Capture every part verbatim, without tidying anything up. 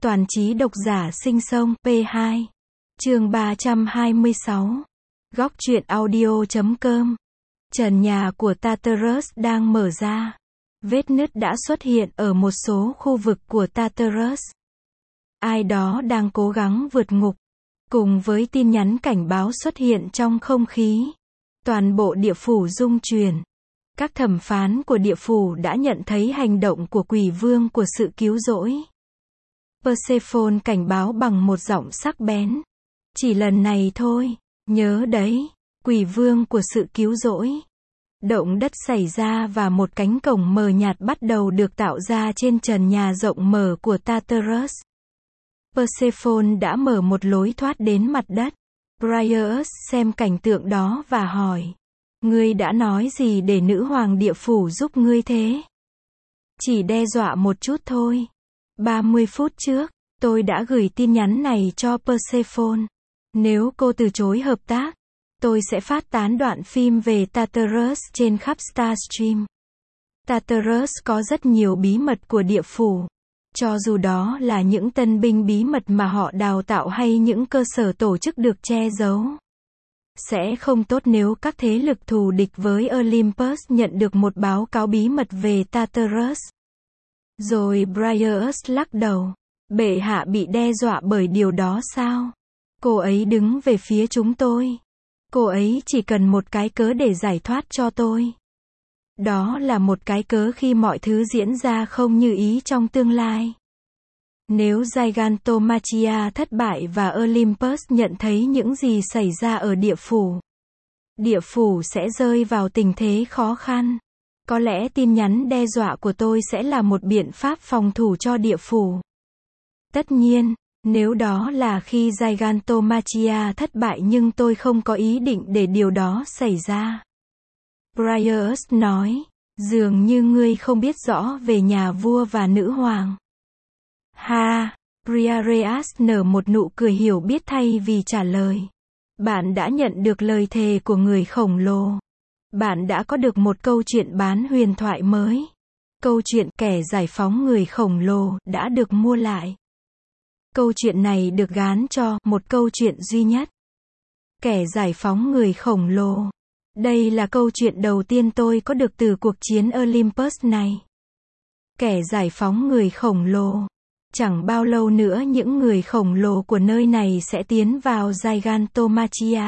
Toàn trí độc giả sinh sông, pê hai. Chương ba trăm hai mươi sáu. Góc truyện audio chấm com. Trần nhà của Tartarus đang mở ra. Vết nứt đã xuất hiện ở một số khu vực của Tartarus. Ai đó đang cố gắng vượt ngục. Cùng với tin nhắn cảnh báo xuất hiện trong không khí. Toàn bộ địa phủ rung chuyển. Các thẩm phán của địa phủ đã nhận thấy hành động của quỷ vương của sự cứu rỗi. Persephone cảnh báo bằng một giọng sắc bén. Chỉ lần này thôi, nhớ đấy, quỷ vương của sự cứu rỗi. Động đất xảy ra và một cánh cổng mờ nhạt bắt đầu được tạo ra trên trần nhà rộng mở của Tartarus. Persephone đã mở một lối thoát đến mặt đất. Briareus xem cảnh tượng đó và hỏi. Ngươi đã nói gì để nữ hoàng địa phủ giúp ngươi thế? Chỉ đe dọa một chút thôi. ba mươi phút trước, tôi đã gửi tin nhắn này cho Persephone. Nếu cô từ chối hợp tác, tôi sẽ phát tán đoạn phim về Tartarus trên khắp Starstream. Tartarus có rất nhiều bí mật của địa phủ. Cho dù đó là những tân binh bí mật mà họ đào tạo hay những cơ sở tổ chức được che giấu. Sẽ không tốt nếu các thế lực thù địch với Olympus nhận được một báo cáo bí mật về Tartarus. Rồi Briareus lắc đầu. Bệ hạ bị đe dọa bởi điều đó sao? Cô ấy đứng về phía chúng tôi. Cô ấy chỉ cần một cái cớ để giải thoát cho tôi. Đó là một cái cớ khi mọi thứ diễn ra không như ý trong tương lai. Nếu Gigantomachia thất bại và Olympus nhận thấy những gì xảy ra ở địa phủ, địa phủ sẽ rơi vào tình thế khó khăn. Có lẽ tin nhắn đe dọa của tôi sẽ là một biện pháp phòng thủ cho địa phủ. Tất nhiên, nếu đó là khi Gigantomachia thất bại nhưng tôi không có ý định để điều đó xảy ra. Briareus nói, dường như ngươi không biết rõ về nhà vua và nữ hoàng. Ha, Briareus nở một nụ cười hiểu biết thay vì trả lời. Bạn đã nhận được lời thề của người khổng lồ. Bạn đã có được một câu chuyện bán huyền thoại mới. Câu chuyện kẻ giải phóng người khổng lồ đã được mua lại. Câu chuyện này được gán cho một câu chuyện duy nhất. Kẻ giải phóng người khổng lồ. Đây là câu chuyện đầu tiên tôi có được từ cuộc chiến Olympus này. Kẻ giải phóng người khổng lồ. Chẳng bao lâu nữa những người khổng lồ của nơi này sẽ tiến vào Gigantomachia.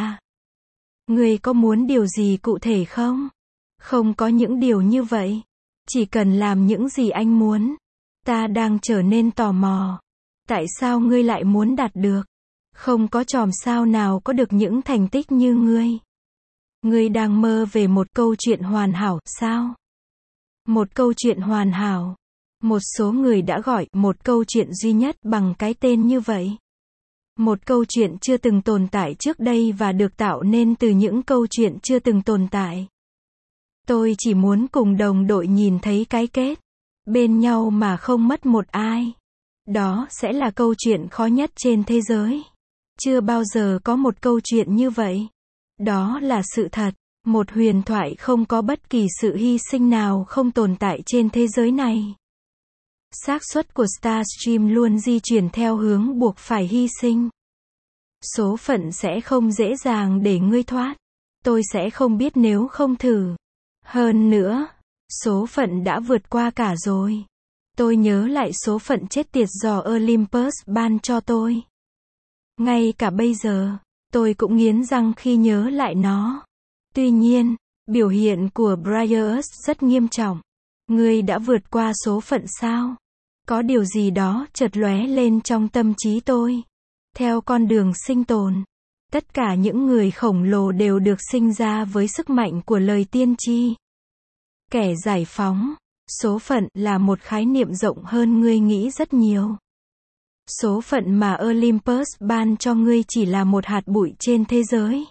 Ngươi có muốn điều gì cụ thể không? Không có những điều như vậy. Chỉ cần làm những gì anh muốn. Ta đang trở nên tò mò. Tại sao ngươi lại muốn đạt được? Không có chòm sao nào có được những thành tích như ngươi. Ngươi đang mơ về một câu chuyện hoàn hảo, sao? Một câu chuyện hoàn hảo. Một số người đã gọi một câu chuyện duy nhất bằng cái tên như vậy. Một câu chuyện chưa từng tồn tại trước đây và được tạo nên từ những câu chuyện chưa từng tồn tại. Tôi chỉ muốn cùng đồng đội nhìn thấy cái kết. Bên nhau mà không mất một ai. Đó sẽ là câu chuyện khó nhất trên thế giới. Chưa bao giờ có một câu chuyện như vậy. Đó là sự thật. Một huyền thoại không có bất kỳ sự hy sinh nào không tồn tại trên thế giới này. Xác suất của Starstream luôn di chuyển theo hướng buộc phải hy sinh. Số phận sẽ không dễ dàng để ngươi thoát. Tôi sẽ không biết nếu không thử. Hơn nữa, số phận đã vượt qua cả rồi. Tôi nhớ lại số phận chết tiệt do Olympus ban cho tôi. Ngay cả bây giờ, tôi cũng nghiến răng khi nhớ lại nó. Tuy nhiên, biểu hiện của Briareus rất nghiêm trọng. Ngươi đã vượt qua số phận sao? Có điều gì đó chợt lóe lên trong tâm trí tôi. Theo con đường sinh tồn, tất cả những người khổng lồ đều được sinh ra với sức mạnh của lời tiên tri. Kẻ giải phóng, số phận là một khái niệm rộng hơn ngươi nghĩ rất nhiều. Số phận mà Olympus ban cho ngươi chỉ là một hạt bụi trên thế giới.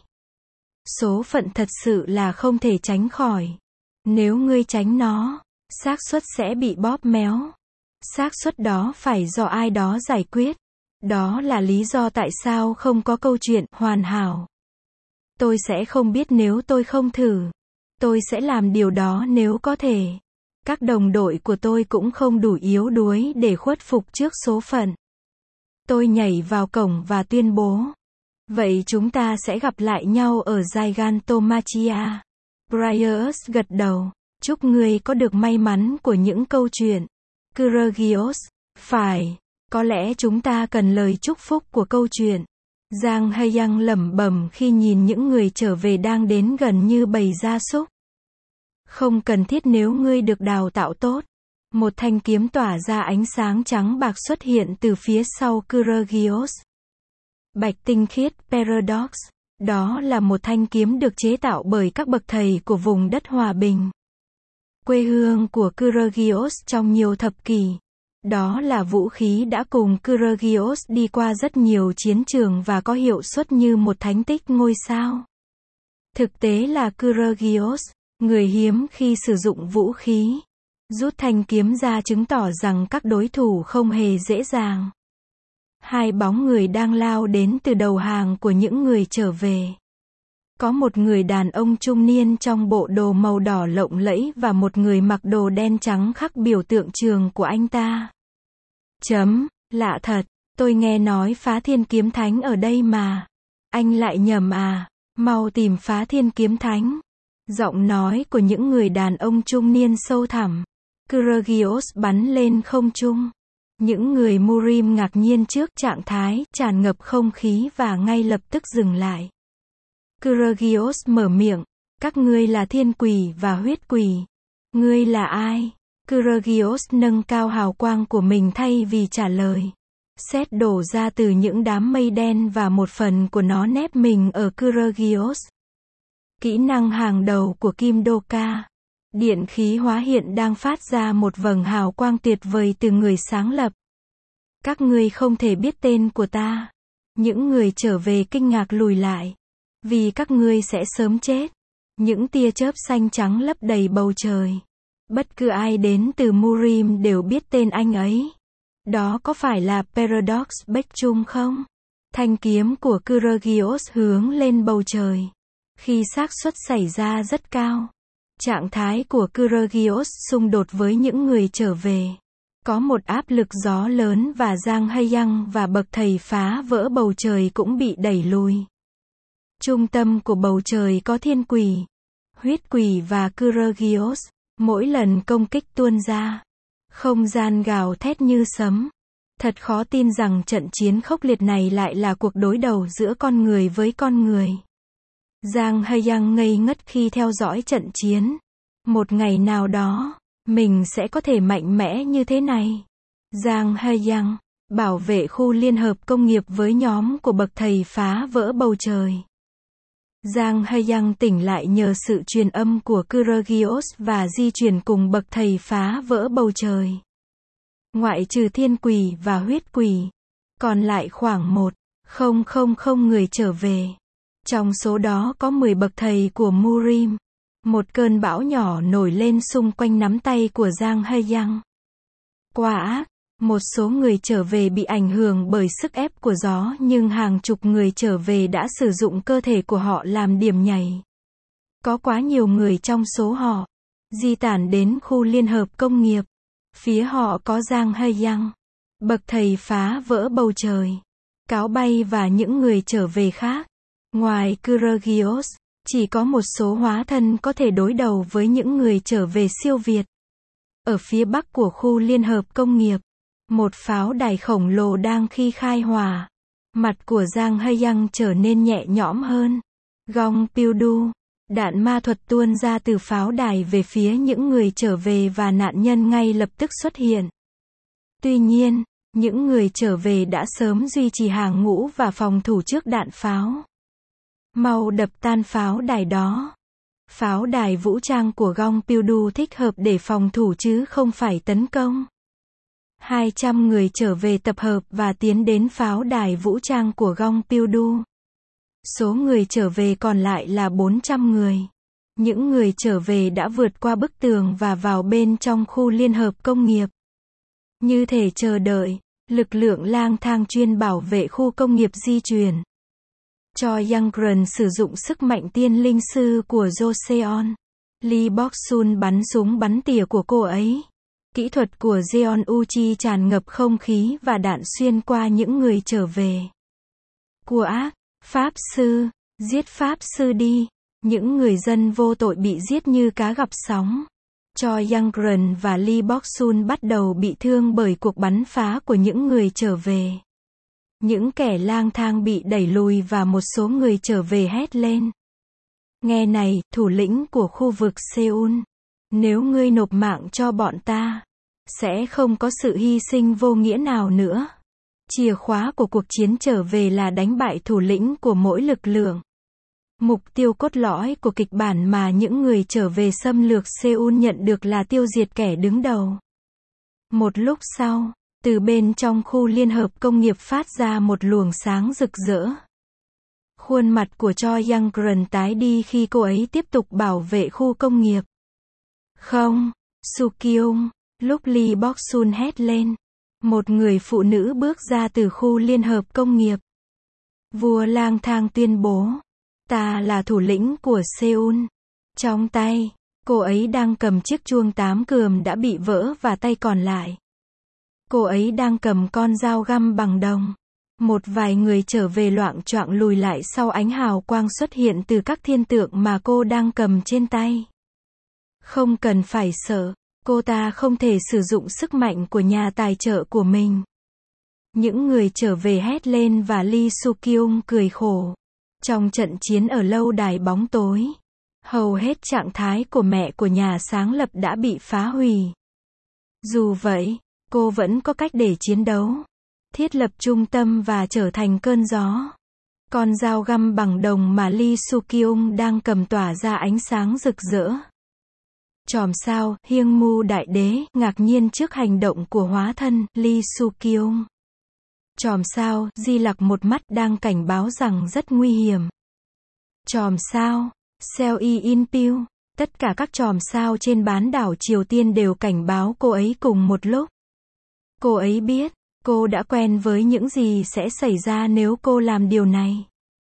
Số phận thật sự là không thể tránh khỏi. Nếu ngươi tránh nó, xác suất sẽ bị bóp méo. Xác suất đó phải do ai đó giải quyết. Đó là lý do tại sao không có câu chuyện hoàn hảo. Tôi sẽ không biết nếu tôi không thử. Tôi sẽ làm điều đó nếu có thể. Các đồng đội của tôi cũng không đủ yếu đuối để khuất phục trước số phận. Tôi nhảy vào cổng và tuyên bố. Vậy chúng ta sẽ gặp lại nhau ở Gigantomachia. Briars gật đầu. Chúc ngươi có được may mắn của những câu chuyện. Kyrgios. Phải. Có lẽ chúng ta cần lời chúc phúc của câu chuyện. Giang Hae-young lẩm bẩm khi nhìn những người trở về đang đến gần như bầy gia súc. Không cần thiết nếu ngươi được đào tạo tốt. Một thanh kiếm tỏa ra ánh sáng trắng bạc xuất hiện từ phía sau Kyrgios. Bạch tinh khiết Paradox. Đó là một thanh kiếm được chế tạo bởi các bậc thầy của vùng đất hòa bình. Quê hương của Kyrgios trong nhiều thập kỷ. Đó là vũ khí đã cùng Kyrgios đi qua rất nhiều chiến trường và có hiệu suất như một thánh tích ngôi sao. Thực tế là Kyrgios, người hiếm khi sử dụng vũ khí, rút thanh kiếm ra chứng tỏ rằng các đối thủ không hề dễ dàng. Hai bóng người đang lao đến từ đầu hàng của những người trở về. Có một người đàn ông trung niên trong bộ đồ màu đỏ lộng lẫy và một người mặc đồ đen trắng khắc biểu tượng trường của anh ta. Chấm, lạ thật, tôi nghe nói Phá Thiên Kiếm Thánh ở đây mà. Anh lại nhầm à, mau tìm Phá Thiên Kiếm Thánh. Giọng nói của những người đàn ông trung niên sâu thẳm. Kyrgios bắn lên không trung. Những người Murim ngạc nhiên trước trạng thái tràn ngập không khí và ngay lập tức dừng lại. Kyrgios mở miệng, các ngươi là thiên quỷ và huyết quỷ. Ngươi là ai? Kyrgios nâng cao hào quang của mình thay vì trả lời. Sét đổ ra từ những đám mây đen và một phần của nó nép mình ở Kyrgios. Kỹ năng hàng đầu của Kim Doka. Điện khí hóa hiện đang phát ra một vầng hào quang tuyệt vời từ người sáng lập. Các ngươi không thể biết tên của ta. Những người trở về kinh ngạc lùi lại. Vì các ngươi sẽ sớm chết. Những tia chớp xanh trắng lấp đầy bầu trời. Bất cứ ai đến từ Murim đều biết tên anh ấy. Đó có phải là Paradox Bekchum không? Thanh kiếm của Kyrgios hướng lên bầu trời. Khi xác suất xảy ra rất cao. Trạng thái của Kyrgios xung đột với những người trở về. Có một áp lực gió lớn và Giang Hae-young và bậc thầy phá vỡ bầu trời cũng bị đẩy lùi. Trung tâm của bầu trời có thiên quỷ, huyết quỷ và Kyrgios. Mỗi lần công kích tuôn ra, không gian gào thét như sấm. Thật khó tin rằng trận chiến khốc liệt này lại là cuộc đối đầu giữa con người với con người. Giang Hae-young ngây ngất khi theo dõi trận chiến. Một ngày nào đó, mình sẽ có thể mạnh mẽ như thế này. Giang Hae-young, bảo vệ khu liên hợp công nghiệp với nhóm của bậc thầy phá vỡ bầu trời. Giang Hae-young tỉnh lại nhờ sự truyền âm của Kyrgios và di chuyển cùng bậc thầy phá vỡ bầu trời. Ngoại trừ thiên quỷ và huyết quỷ, còn lại khoảng một nghìn người trở về. Trong số đó có mười bậc thầy của Murim. Một cơn bão nhỏ nổi lên xung quanh nắm tay của Giang Hae-young. Quá ác, một số người trở về bị ảnh hưởng bởi sức ép của gió nhưng hàng chục người trở về đã sử dụng cơ thể của họ làm điểm nhảy. Có quá nhiều người trong số họ di tản đến khu liên hợp công nghiệp. Phía họ có Giang Hae-young, bậc thầy phá vỡ bầu trời, cáo bay và những người trở về khác. Ngoài Kyrgios, chỉ có một số hóa thân có thể đối đầu với những người trở về siêu việt. Ở phía bắc của khu liên hợp công nghiệp, một pháo đài khổng lồ đang khi khai hỏa. Mặt của Giang Hae-young trở nên nhẹ nhõm hơn. Gong Pildu, đạn ma thuật tuôn ra từ pháo đài về phía những người trở về và nạn nhân ngay lập tức xuất hiện. Tuy nhiên, những người trở về đã sớm duy trì hàng ngũ và phòng thủ trước đạn pháo. Mau đập tan pháo đài đó. Pháo đài vũ trang của Gong Pildu thích hợp để phòng thủ chứ không phải tấn công. hai trăm người trở về tập hợp và tiến đến pháo đài vũ trang của Gong Pildu. Số người trở về còn lại là bốn trăm người. Những người trở về đã vượt qua bức tường và vào bên trong khu liên hợp công nghiệp. Như thể chờ đợi, lực lượng lang thang chuyên bảo vệ khu công nghiệp di chuyển. Cho Youngren sử dụng sức mạnh tiên linh sư của Joseon. Lee Bok-sun bắn súng bắn tỉa của cô ấy. Kỹ thuật của Jeon Uchi tràn ngập không khí và đạn xuyên qua những người trở về. Của ác, Pháp sư, giết Pháp sư đi. Những người dân vô tội bị giết như cá gặp sóng. Choi Young-gun và Lee Bok-sun bắt đầu bị thương bởi cuộc bắn phá của những người trở về. Những kẻ lang thang bị đẩy lùi và một số người trở về hét lên. Nghe này, thủ lĩnh của khu vực Seoul. Nếu ngươi nộp mạng cho bọn ta, sẽ không có sự hy sinh vô nghĩa nào nữa. Chìa khóa của cuộc chiến trở về là đánh bại thủ lĩnh của mỗi lực lượng. Mục tiêu cốt lõi của kịch bản mà những người trở về xâm lược Seoul nhận được là tiêu diệt kẻ đứng đầu. Một lúc sau, từ bên trong khu liên hợp công nghiệp phát ra một luồng sáng rực rỡ. Khuôn mặt của Choi Young-gun tái đi khi cô ấy tiếp tục bảo vệ khu công nghiệp. Không, Soo-kyung, lúc Lee Bok-sun hét lên. Một người phụ nữ bước ra từ khu liên hợp công nghiệp. Vua lang thang tuyên bố. Ta là thủ lĩnh của Seoul. Trong tay, cô ấy đang cầm chiếc chuông tám cườm đã bị vỡ và tay còn lại. Cô ấy đang cầm con dao găm bằng đồng. Một vài người trở về loạng choạng lùi lại sau ánh hào quang xuất hiện từ các thiên tượng mà cô đang cầm trên tay. Không cần phải sợ, cô ta không thể sử dụng sức mạnh của nhà tài trợ của mình. Những người trở về hét lên và Lee Soo-kyung cười khổ. Trong trận chiến ở lâu đài bóng tối, hầu hết trạng thái của mẹ của nhà sáng lập đã bị phá hủy. Dù vậy, cô vẫn có cách để chiến đấu. Thiết lập trung tâm và trở thành cơn gió. Con dao găm bằng đồng mà Lee Soo-kyung đang cầm tỏa ra ánh sáng rực rỡ. Chòm sao, Hyung Mu đại đế, ngạc nhiên trước hành động của hóa thân, Lee Soo-kyung. Chòm sao, Di Lặc một mắt đang cảnh báo rằng rất nguy hiểm. Chòm sao, Seo In Pil, tất cả các chòm sao trên bán đảo Triều Tiên đều cảnh báo cô ấy cùng một lúc. Cô ấy biết, cô đã quen với những gì sẽ xảy ra nếu cô làm điều này.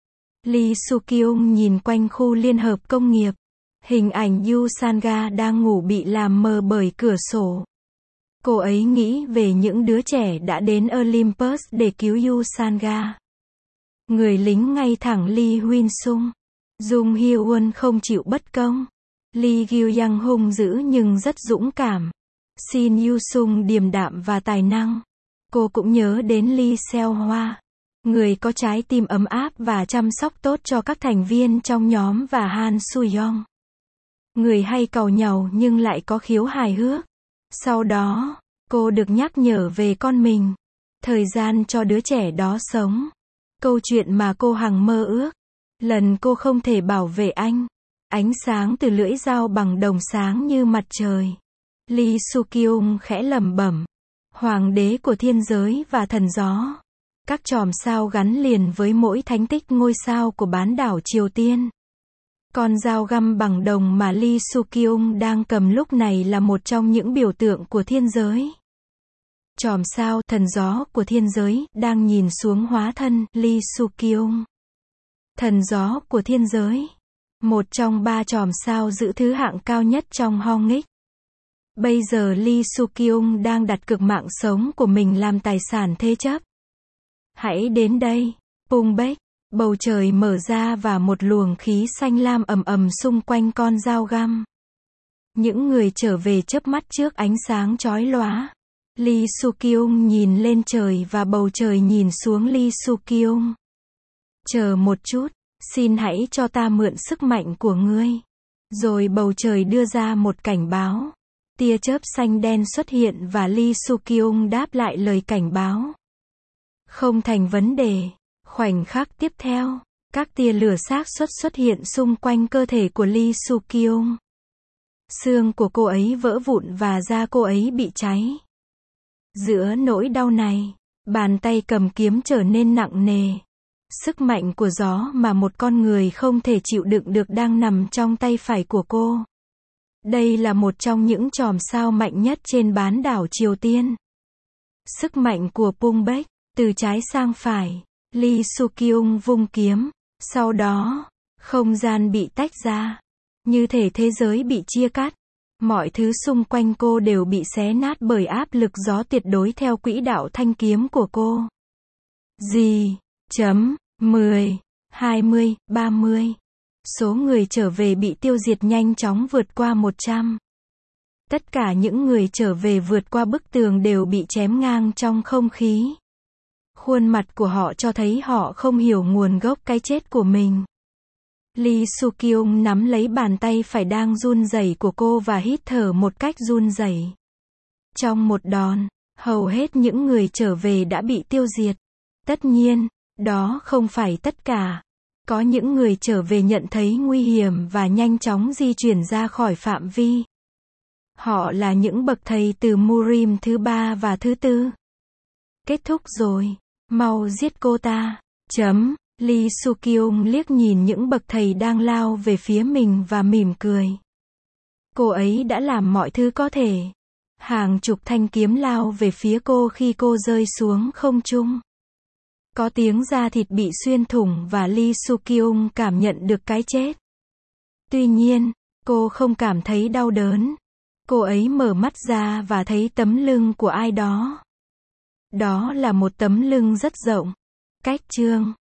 Lee Soo-kyung nhìn quanh khu liên hợp công nghiệp. Hình ảnh Yu Sanga đang ngủ bị làm mờ bởi cửa sổ. Cô ấy nghĩ về những đứa trẻ đã đến Olympus để cứu Yu Sanga. Người lính ngay thẳng Lee Huynh-sung. Jung Hyo-won không chịu bất công. Lee Gyu-young hung dữ nhưng rất dũng cảm. Shin Yu-sung điềm đạm và tài năng. Cô cũng nhớ đến Lee Seo-hwa, người có trái tim ấm áp và chăm sóc tốt cho các thành viên trong nhóm, và Han Soo-young, người hay càu nhàu nhưng lại có khiếu hài hước. Sau đó, cô được nhắc nhở về con mình. Thời gian cho đứa trẻ đó sống. Câu chuyện mà cô hằng mơ ước. Lần cô không thể bảo vệ anh. Ánh sáng từ lưỡi dao bằng đồng sáng như mặt trời. Lee Soo-kyung khẽ lẩm bẩm. Hoàng đế của thiên giới và thần gió. Các chòm sao gắn liền với mỗi thánh tích ngôi sao của bán đảo Triều Tiên. Con dao găm bằng đồng mà Lee Soo-kyung đang cầm lúc này là một trong những biểu tượng của thiên giới. Chòm sao, thần gió của thiên giới, đang nhìn xuống hóa thân, Lee Soo-kyung. Thần gió của thiên giới. Một trong ba chòm sao giữ thứ hạng cao nhất trong Hongik. Bây giờ Lee Soo-kyung đang đặt cược mạng sống của mình làm tài sản thế chấp. Hãy đến đây, Pungbek. Bầu trời mở ra và một luồng khí xanh lam ầm ầm xung quanh con dao găm. Những người trở về chớp mắt trước ánh sáng chói lóa. Lee Soo-kyung nhìn lên trời và bầu trời nhìn xuống Lee Soo-kyung. Chờ một chút, xin hãy cho ta mượn sức mạnh của ngươi. Rồi bầu trời đưa ra một cảnh báo. Tia chớp xanh đen xuất hiện và Lee Soo-kyung đáp lại lời cảnh báo. Không thành vấn đề. Khoảnh khắc tiếp theo, các tia lửa xác suất xuất hiện xung quanh cơ thể của Lee Soo-kyung. Xương của cô ấy vỡ vụn và da cô ấy bị cháy. Giữa nỗi đau này, bàn tay cầm kiếm trở nên nặng nề. Sức mạnh của gió mà một con người không thể chịu đựng được đang nằm trong tay phải của cô. Đây là một trong những chòm sao mạnh nhất trên bán đảo Triều Tiên. Sức mạnh của Pungbek, từ trái sang phải. Lee Soo-kyung vung kiếm. Sau đó, không gian bị tách ra. Như thể thế giới bị chia cắt. Mọi thứ xung quanh cô đều bị xé nát bởi áp lực gió tuyệt đối theo quỹ đạo thanh kiếm của cô. Gì? Chấm. mười, hai mươi, ba mươi. Số người trở về bị tiêu diệt nhanh chóng vượt qua một trăm. Tất cả những người trở về vượt qua bức tường đều bị chém ngang trong không khí. Khuôn mặt của họ cho thấy họ không hiểu nguồn gốc cái chết của mình. Lee Soo-kyung nắm lấy bàn tay phải đang run rẩy của cô và hít thở một cách run rẩy. Trong một đòn, hầu hết những người trở về đã bị tiêu diệt. Tất nhiên, đó không phải tất cả. Có những người trở về nhận thấy nguy hiểm và nhanh chóng di chuyển ra khỏi phạm vi. Họ là những bậc thầy từ Murim thứ ba và thứ tư. Kết thúc rồi. Mau giết cô ta. Chấm. Lee Soo-kyung liếc nhìn những bậc thầy đang lao về phía mình và mỉm cười. Cô ấy đã làm mọi thứ có thể. Hàng chục thanh kiếm lao về phía cô khi cô rơi xuống không trung. Có tiếng da thịt bị xuyên thủng và Lee Soo-kyung cảm nhận được cái chết. Tuy nhiên, cô không cảm thấy đau đớn. Cô ấy mở mắt ra và thấy tấm lưng của ai đó. Đó là một tấm lưng rất rộng. Cách chương